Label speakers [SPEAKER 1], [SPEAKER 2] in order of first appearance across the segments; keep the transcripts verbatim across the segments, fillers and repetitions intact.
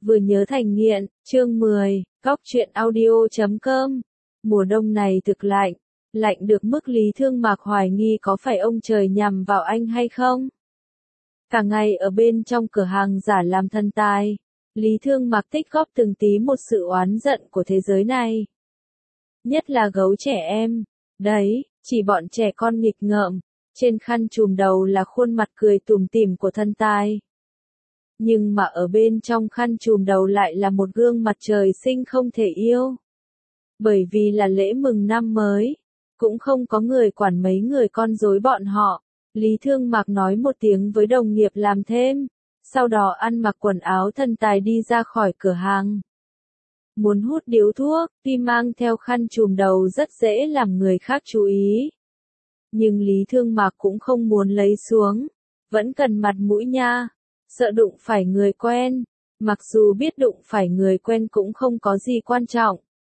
[SPEAKER 1] Vừa nhớ thành nghiện, chương mười, góc truyện audio chấm com. Mùa đông này thực lạnh, lạnh được mức Lý Thương Mạc hoài nghi có phải ông trời nhằm vào anh hay không. Cả ngày ở bên trong cửa hàng giả làm thần tài, Lý Thương Mạc tích góp từng tí một sự oán giận của thế giới này. Nhất là gấu trẻ em, đấy, chỉ bọn trẻ con nghịch ngợm, trên khăn trùm đầu là khuôn mặt cười tủm tỉm của thần tài. Nhưng mà ở bên trong khăn trùm đầu lại là một gương mặt trời sinh không thể yêu. Bởi vì là lễ mừng năm mới, cũng không có người quản mấy người con rối bọn họ. Lý Thương Mạc nói một tiếng với đồng nghiệp làm thêm, sau đó ăn mặc quần áo thần tài đi ra khỏi cửa hàng. Muốn hút điếu thuốc, tuy mang theo khăn trùm đầu rất dễ làm người khác chú ý. Nhưng Lý Thương Mạc cũng không muốn lấy xuống, vẫn cần mặt mũi nha, sợ đụng phải người quen, mặc dù biết đụng phải người quen cũng không có gì quan trọng.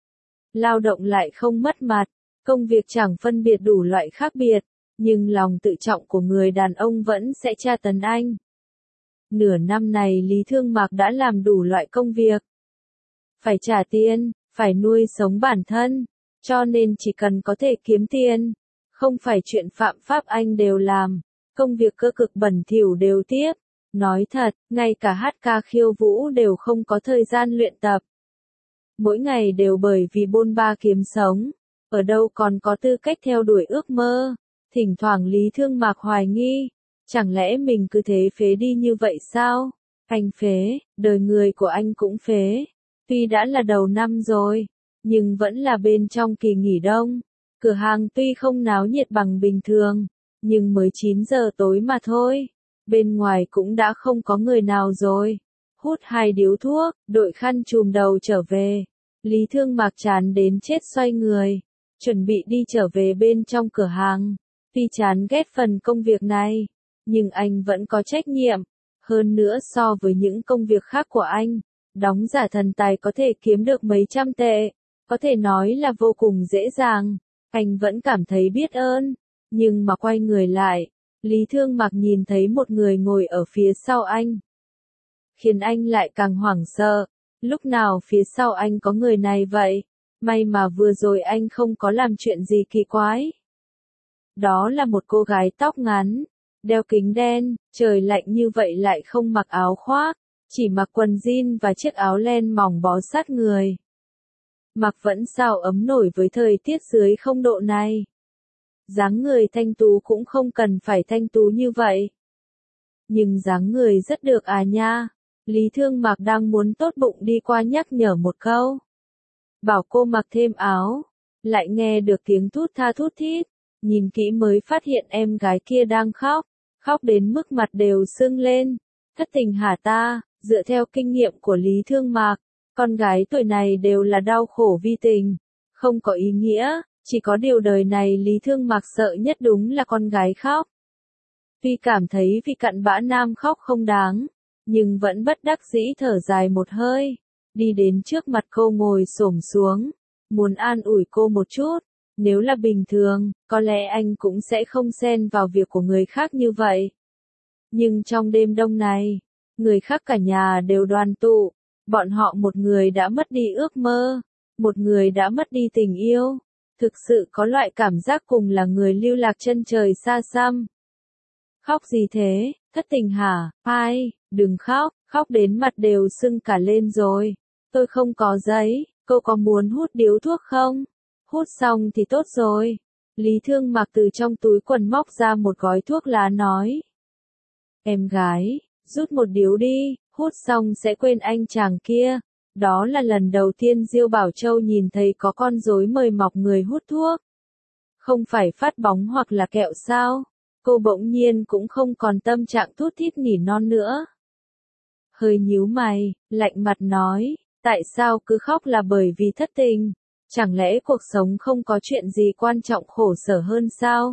[SPEAKER 1] Lao động lại không mất mặt, công việc chẳng phân biệt đủ loại khác biệt, nhưng lòng tự trọng của người đàn ông vẫn sẽ tra tấn anh. Nửa năm này Lý Thương Mạc đã làm đủ loại công việc. Phải trả tiền, phải nuôi sống bản thân, cho nên chỉ cần có thể kiếm tiền, không phải chuyện phạm pháp anh đều làm, công việc cơ cực bẩn thỉu đều tiếp. Nói thật, ngay cả hát ca khiêu vũ đều không có thời gian luyện tập. Mỗi ngày đều bởi vì bôn ba kiếm sống, ở đâu còn có tư cách theo đuổi ước mơ. Thỉnh thoảng Lý Thương Mạc hoài nghi, chẳng lẽ mình cứ thế phế đi như vậy sao? Anh phế, đời người của anh cũng phế. Tuy đã là đầu năm rồi, nhưng vẫn là bên trong kỳ nghỉ đông. Cửa hàng tuy không náo nhiệt bằng bình thường, nhưng mới chín giờ tối mà thôi. Bên ngoài cũng đã không có người nào rồi. Hút hai điếu thuốc, đội khăn trùm đầu trở về. Lý Thương Mạc chán đến chết xoay người, chuẩn bị đi trở về bên trong cửa hàng. Tuy chán ghét phần công việc này, nhưng anh vẫn có trách nhiệm. Hơn nữa so với những công việc khác của anh, đóng giả thần tài có thể kiếm được mấy trăm tệ, có thể nói là vô cùng dễ dàng. Anh vẫn cảm thấy biết ơn, nhưng mà quay người lại, Lý Thương Mạc nhìn thấy một người ngồi ở phía sau anh. Khiến anh lại càng hoảng sợ, lúc nào phía sau anh có người này vậy? May mà vừa rồi anh không có làm chuyện gì kỳ quái. Đó là một cô gái tóc ngắn, đeo kính đen, trời lạnh như vậy lại không mặc áo khoác, chỉ mặc quần jean và chiếc áo len mỏng bó sát người. Mặc vẫn sao ấm nổi với thời tiết dưới không độ này. Dáng người thanh tú cũng không cần phải thanh tú như vậy. Nhưng dáng người rất được à nha. Lý Thương Mạc đang muốn tốt bụng đi qua nhắc nhở một câu. Bảo cô mặc thêm áo. Lại nghe được tiếng thút tha thút thít. Nhìn kỹ mới phát hiện em gái kia đang khóc. Khóc đến mức mặt đều sưng lên. Thất tình hả ta? Dựa theo kinh nghiệm của Lý Thương Mạc, con gái tuổi này đều là đau khổ vi tình. Không có ý nghĩa. Chỉ có điều đời này Lý Thương Mạc sợ nhất đúng là con gái khóc. Tuy cảm thấy vì cặn bã nam khóc không đáng, nhưng vẫn bất đắc dĩ thở dài một hơi, đi đến trước mặt cô ngồi xổm xuống, muốn an ủi cô một chút. Nếu là bình thường, có lẽ anh cũng sẽ không xen vào việc của người khác như vậy. Nhưng trong đêm đông này, người khác cả nhà đều đoàn tụ, bọn họ một người đã mất đi ước mơ, một người đã mất đi tình yêu. Thực sự có loại cảm giác cùng là người lưu lạc chân trời xa xăm. Khóc gì thế, thất tình hả? Ai, đừng khóc, khóc đến mặt đều sưng cả lên rồi. Tôi không có giấy, cô có muốn hút điếu thuốc không? Hút xong thì tốt rồi. Lý Thương Mạc từ trong túi quần móc ra một gói thuốc lá nói. Em gái, rút một điếu đi, hút xong sẽ quên anh chàng kia. Đó là lần đầu tiên Diêu Bảo Châu nhìn thấy có con rối mời mọc người hút thuốc. Không phải phát bóng hoặc là kẹo sao? Cô bỗng nhiên cũng không còn tâm trạng thút thít nỉ non nữa. Hơi nhíu mày, lạnh mặt nói, tại sao cứ khóc là bởi vì thất tình? Chẳng lẽ cuộc sống không có chuyện gì quan trọng khổ sở hơn sao?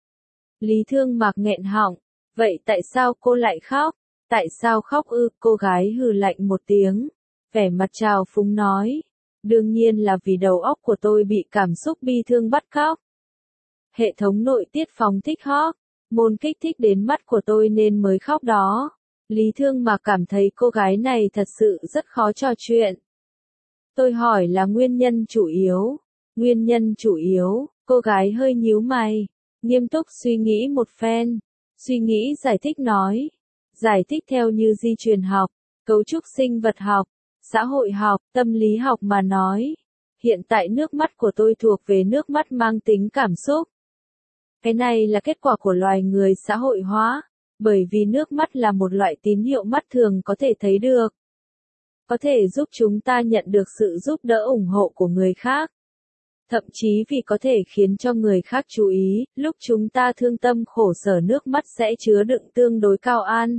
[SPEAKER 1] Lý Thương Mạc nghẹn họng, vậy tại sao cô lại khóc? Tại sao khóc ư? Cô gái hừ lạnh một tiếng. Vẻ mặt trào phúng nói, đương nhiên là vì đầu óc của tôi bị cảm xúc bi thương bắt cóc. Hệ thống nội tiết phóng thích hormone kích thích đến mắt của tôi nên mới khóc đó. Lý Thương Mạc cảm thấy cô gái này thật sự rất khó trò chuyện. Tôi hỏi là nguyên nhân chủ yếu. Nguyên nhân chủ yếu, cô gái hơi nhíu mày, nghiêm túc suy nghĩ một phen, suy nghĩ giải thích nói. Giải thích theo như di truyền học, cấu trúc sinh vật học, xã hội học, tâm lý học mà nói. Hiện tại nước mắt của tôi thuộc về nước mắt mang tính cảm xúc. Cái này là kết quả của loài người xã hội hóa, bởi vì nước mắt là một loại tín hiệu mắt thường có thể thấy được. Có thể giúp chúng ta nhận được sự giúp đỡ ủng hộ của người khác. Thậm chí vì có thể khiến cho người khác chú ý, lúc chúng ta thương tâm khổ sở nước mắt sẽ chứa đựng tương đối cao an.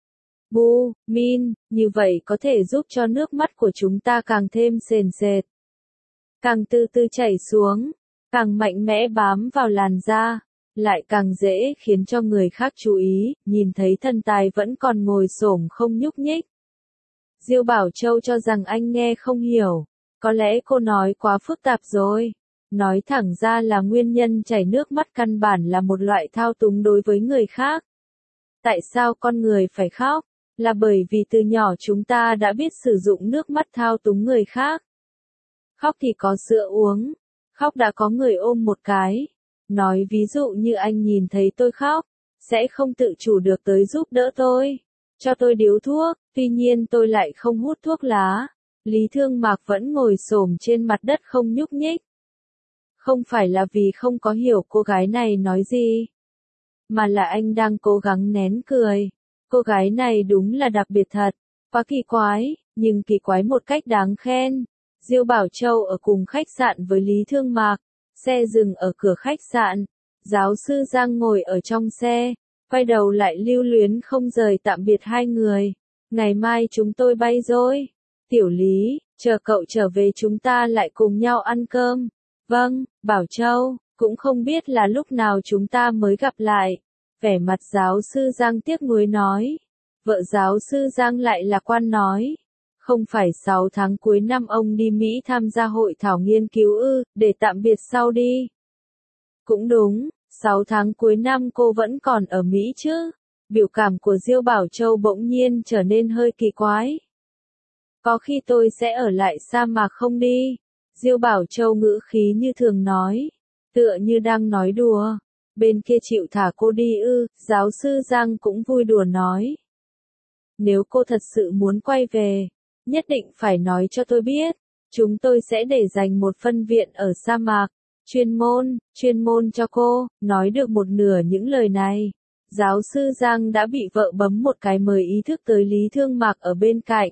[SPEAKER 1] Bu, min, như vậy có thể giúp cho nước mắt của chúng ta càng thêm sền sệt. Càng từ từ chảy xuống, càng mạnh mẽ bám vào làn da, lại càng dễ khiến cho người khác chú ý, nhìn thấy thần tài vẫn còn ngồi xổm không nhúc nhích. Diêu Bảo Châu cho rằng anh nghe không hiểu, có lẽ cô nói quá phức tạp rồi. Nói thẳng ra là nguyên nhân chảy nước mắt căn bản là một loại thao túng đối với người khác. Tại sao con người phải khóc? Là bởi vì từ nhỏ chúng ta đã biết sử dụng nước mắt thao túng người khác. Khóc thì có sữa uống, khóc đã có người ôm một cái. Nói ví dụ như anh nhìn thấy tôi khóc, sẽ không tự chủ được tới giúp đỡ tôi, cho tôi điếu thuốc, tuy nhiên tôi lại không hút thuốc lá. Lý Thương Mạc vẫn ngồi xổm trên mặt đất không nhúc nhích. Không phải là vì không có hiểu cô gái này nói gì, mà là anh đang cố gắng nén cười. Cô gái này đúng là đặc biệt thật, quá kỳ quái, nhưng kỳ quái một cách đáng khen. Diêu Bảo Châu ở cùng khách sạn với Lý Thương Mạc, xe dừng ở cửa khách sạn, giáo sư Giang ngồi ở trong xe, quay đầu lại lưu luyến không rời tạm biệt hai người. Ngày mai chúng tôi bay rồi. Tiểu Lý, chờ cậu trở về chúng ta lại cùng nhau ăn cơm. Vâng, Bảo Châu, cũng không biết là lúc nào chúng ta mới gặp lại. Vẻ mặt giáo sư Giang tiếc nuối nói. Vợ giáo sư Giang lại lạc quan nói. Không phải sáu tháng cuối năm ông đi Mỹ tham gia hội thảo nghiên cứu ư, để tạm biệt sau đi. Cũng đúng, sáu tháng cuối năm cô vẫn còn ở Mỹ chứ. Biểu cảm của Diêu Bảo Châu bỗng nhiên trở nên hơi kỳ quái. Có khi tôi sẽ ở lại sa mạc không đi. Diêu Bảo Châu ngữ khí như thường nói, tựa như đang nói đùa. Bên kia chịu thả cô đi ư, giáo sư Giang cũng vui đùa nói. Nếu cô thật sự muốn quay về, nhất định phải nói cho tôi biết. Chúng tôi sẽ để dành một phân viện ở sa mạc, chuyên môn, chuyên môn cho cô. Nói được một nửa những lời này, giáo sư Giang đã bị vợ bấm một cái mới ý thức tới Lý Thương Mạc ở bên cạnh.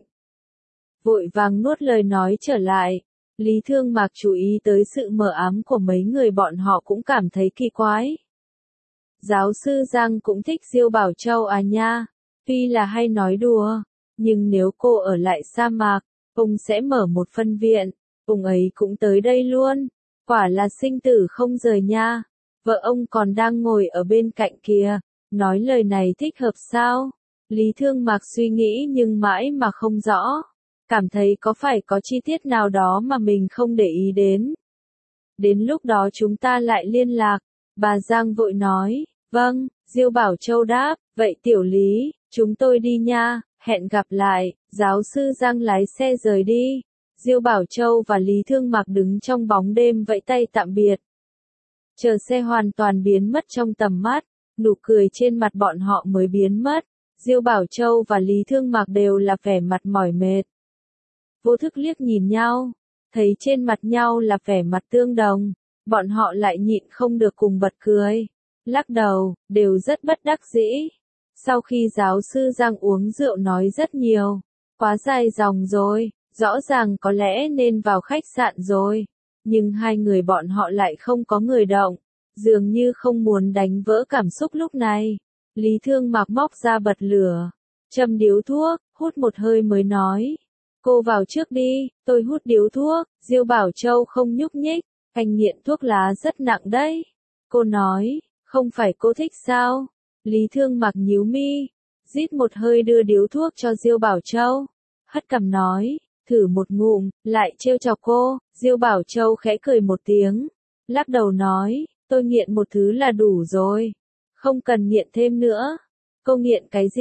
[SPEAKER 1] Vội vàng nuốt lời nói trở lại. Lý Thương Mạc chú ý tới sự mờ ám của mấy người bọn họ cũng cảm thấy kỳ quái. Giáo sư Giang cũng thích Diêu Bảo Châu à nha, tuy là hay nói đùa, nhưng nếu cô ở lại sa mạc, ông sẽ mở một phân viện, ông ấy cũng tới đây luôn, quả là sinh tử không rời nha. Vợ ông còn đang ngồi ở bên cạnh kia, nói lời này thích hợp sao? Lý Thương Mạc suy nghĩ nhưng mãi mà không rõ. Cảm thấy có phải có chi tiết nào đó mà mình không để ý đến. Đến lúc đó chúng ta lại liên lạc. Bà Giang vội nói, vâng, Diêu Bảo Châu đáp, vậy Tiểu Lý, chúng tôi đi nha, hẹn gặp lại. Giáo sư Giang lái xe rời đi. Diêu Bảo Châu và Lý Thương Mạc đứng trong bóng đêm vẫy tay tạm biệt. Chờ xe hoàn toàn biến mất trong tầm mắt, nụ cười trên mặt bọn họ mới biến mất. Diêu Bảo Châu và Lý Thương Mạc đều là vẻ mặt mỏi mệt. Vô thức liếc nhìn nhau, thấy trên mặt nhau là vẻ mặt tương đồng, bọn họ lại nhịn không được cùng bật cười, lắc đầu, đều rất bất đắc dĩ. Sau khi giáo sư Giang uống rượu nói rất nhiều, quá dài dòng rồi, rõ ràng có lẽ nên vào khách sạn rồi, nhưng hai người bọn họ lại không có người động, dường như không muốn đánh vỡ cảm xúc lúc này. Lý Thương Mạc móc ra bật lửa, châm điếu thuốc, hút một hơi mới nói. Cô vào trước đi, tôi hút điếu thuốc. Diêu Bảo Châu không nhúc nhích, anh nghiện thuốc lá rất nặng đấy. Cô nói, không phải cô thích sao? Lý Thương Mạc nhíu mi, rít một hơi đưa điếu thuốc cho Diêu Bảo Châu. Hất cằm nói, thử một ngụm, lại trêu chọc cô. Diêu Bảo Châu khẽ cười một tiếng, lắc đầu nói, tôi nghiện một thứ là đủ rồi, không cần nghiện thêm nữa. Cô nghiện cái gì?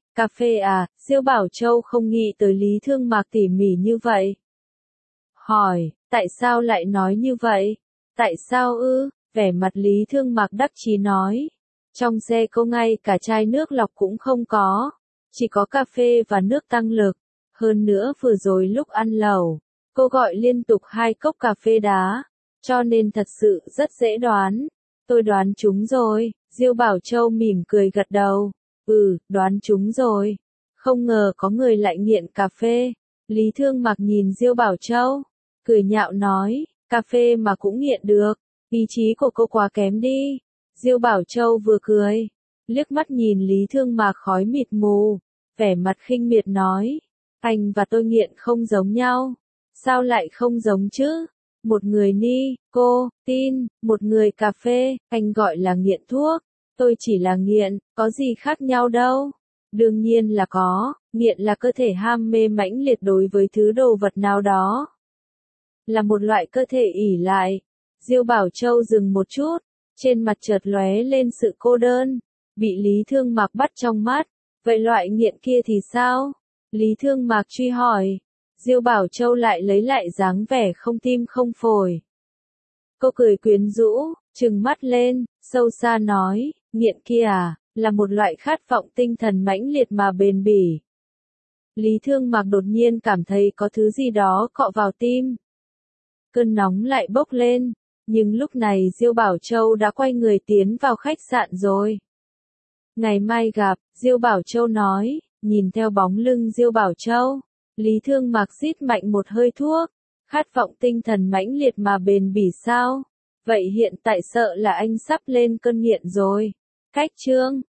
[SPEAKER 1] Cà phê à, Diêu Bảo Châu không nghĩ tới Lý Thương Mạc tỉ mỉ như vậy. Hỏi, tại sao lại nói như vậy? Tại sao ư? Vẻ mặt Lý Thương Mạc đắc chí nói. Trong xe cô ngay cả chai nước lọc cũng không có. Chỉ có cà phê và nước tăng lực. Hơn nữa vừa rồi lúc ăn lẩu, cô gọi liên tục hai cốc cà phê đá. Cho nên thật sự rất dễ đoán. Tôi đoán chúng rồi. Diêu Bảo Châu mỉm cười gật đầu. Ừ, đoán chúng rồi. Không ngờ có người lại nghiện cà phê. Lý Thương Mạc nhìn Diêu Bảo Châu, cười nhạo nói, cà phê mà cũng nghiện được, ý chí của cô quá kém đi. Diêu Bảo Châu vừa cười, liếc mắt nhìn Lý Thương Mạc khói mịt mù, vẻ mặt khinh miệt nói, anh và tôi nghiện không giống nhau. Sao lại không giống chứ? Một người ni, cô, tin, một người cà phê, anh gọi là nghiện thuốc, tôi chỉ là nghiện, có gì khác nhau đâu. Đương nhiên là có, nghiện là cơ thể ham mê mãnh liệt đối với thứ đồ vật nào đó. Là một loại cơ thể ỷ lại. Diêu Bảo Châu dừng một chút, trên mặt chợt lóe lên sự cô đơn, bị Lý Thương Mạc bắt trong mắt. Vậy loại nghiện kia thì sao? Lý Thương Mạc truy hỏi. Diêu Bảo Châu lại lấy lại dáng vẻ không tim không phổi. Cô cười quyến rũ, trừng mắt lên, sâu xa nói, nghiện kia à, là một loại khát vọng tinh thần mãnh liệt mà bền bỉ. Lý Thương Mạc đột nhiên cảm thấy có thứ gì đó cọ vào tim. Cơn nóng lại bốc lên, nhưng lúc này Diêu Bảo Châu đã quay người tiến vào khách sạn rồi. Ngày mai gặp, Diêu Bảo Châu nói, nhìn theo bóng lưng Diêu Bảo Châu, Lý Thương Mạc rít mạnh một hơi thuốc, khát vọng tinh thần mãnh liệt mà bền bỉ sao? Vậy hiện tại sợ là anh sắp lên cơn nghiện rồi. Cách chương